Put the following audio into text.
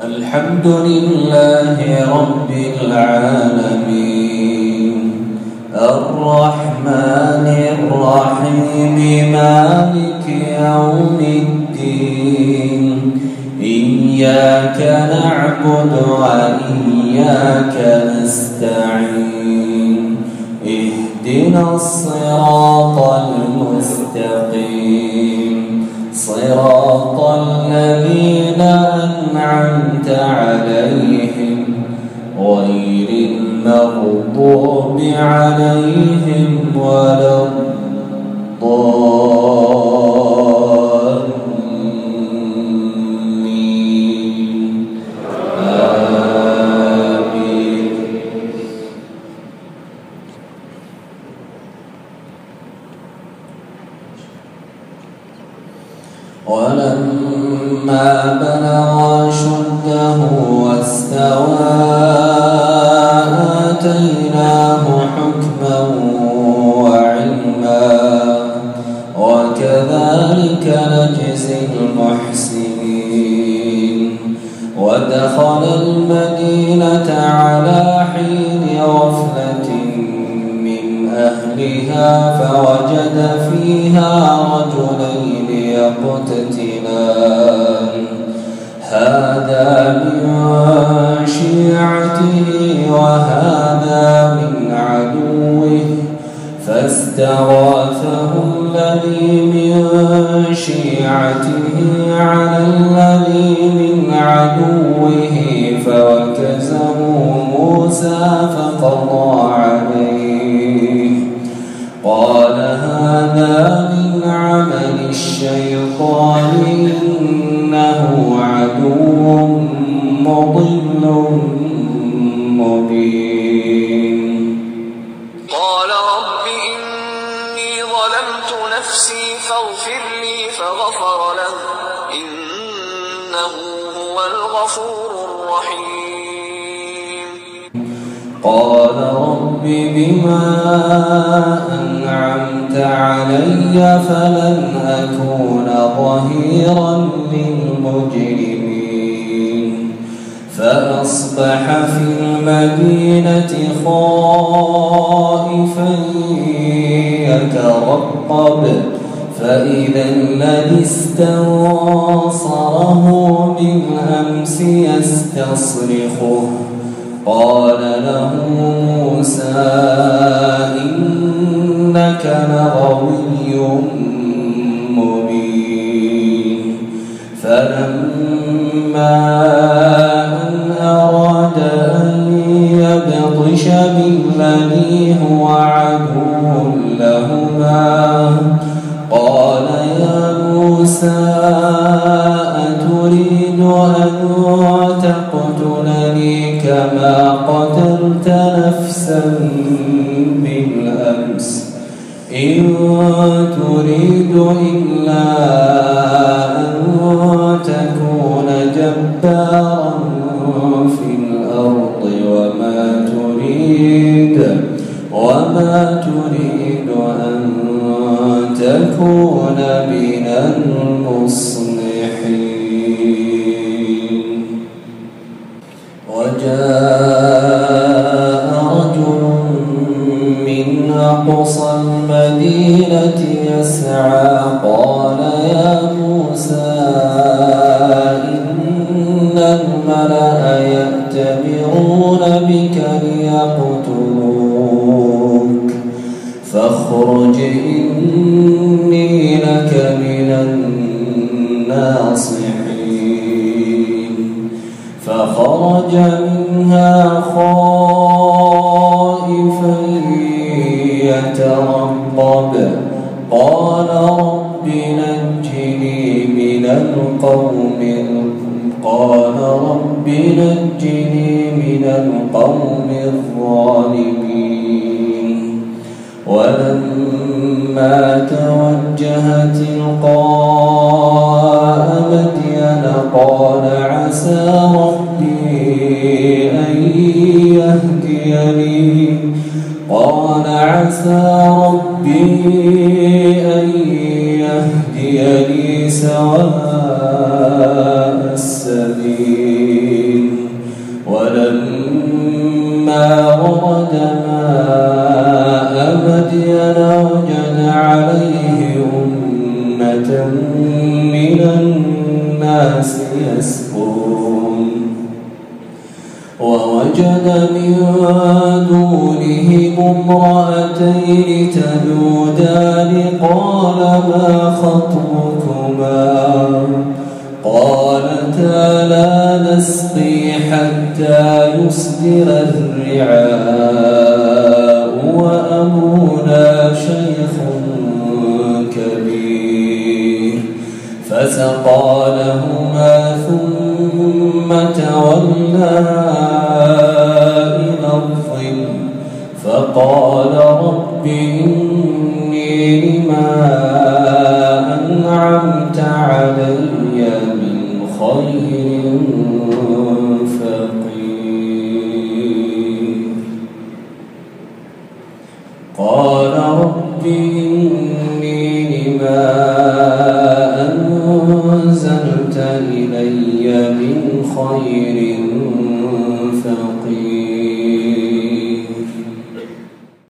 الحمد لله رب العالمين الرحمن الرحيم مالك يوم الدين إياك نعبد وإياك نستعين اهدنا الصراط المستقيم صراط الذين أنعمت عليهم غير المغضوب عليهم ولا الضالين آمين. ولما بلغ أشده واستوى آتيناه حكما وعلما وكذلك نجزي المحسنين. ودخل المدينة على حين غفلة من أهلها فوجد فيها رجلين يقتتلان هذا من شيعته وهذا من عدوه فاستغاثه الذي من شيعته على الذي من عدوه فوكزه موسى فقضى عليه قال هذا من عمل الشيطان إنه عدو مضل مبين. قال رب إني ظلمت نفسي فاغفر لي فغفر له إنه هو الغفور الرحيم. قال رب بما أنعمت علي فلن أكون ظهيرا للمجرمين. فأصبح في المدينة خائفا يترقب فإذا الذي استنصره بالأمس يستصرخه قال له موسى إنك لغوي مبين. فلما أن أراد أن يبطش بالذي هو عدو لهما قال يا موسى أتريد أن تقتلني كما قتلت نفسا بالأمس إن تريد إلا أن تكون جبارا في الأرض وما تريد أن تكون من المصلحين. وجاء رجل من أقصى المدينة يسعى قال يا موسى إن الملأ يأتمرون بك ليقتلوك فاخرج إني لك من الناصحين. فخرج منها خائفا يترقب قال رب نجني من القوم الظالمين. ولما توجه تلقاء مدين قال عسى ربي أن يهديني سواء السبيل. ولما ورد ماء مدين وجد عليه أمة من الناس يسقون ووجد من دونهم امرأتين تذودان قال ما خطبكما قالتا لا نسقي حتى يصدر الرعاء وأبونا شيخ كبير فسقى لهما ثم تولى إلى الظل فقال رب إني لما أنعمت علي من خير فقير قال رب إني لما أنزلت إلي من خير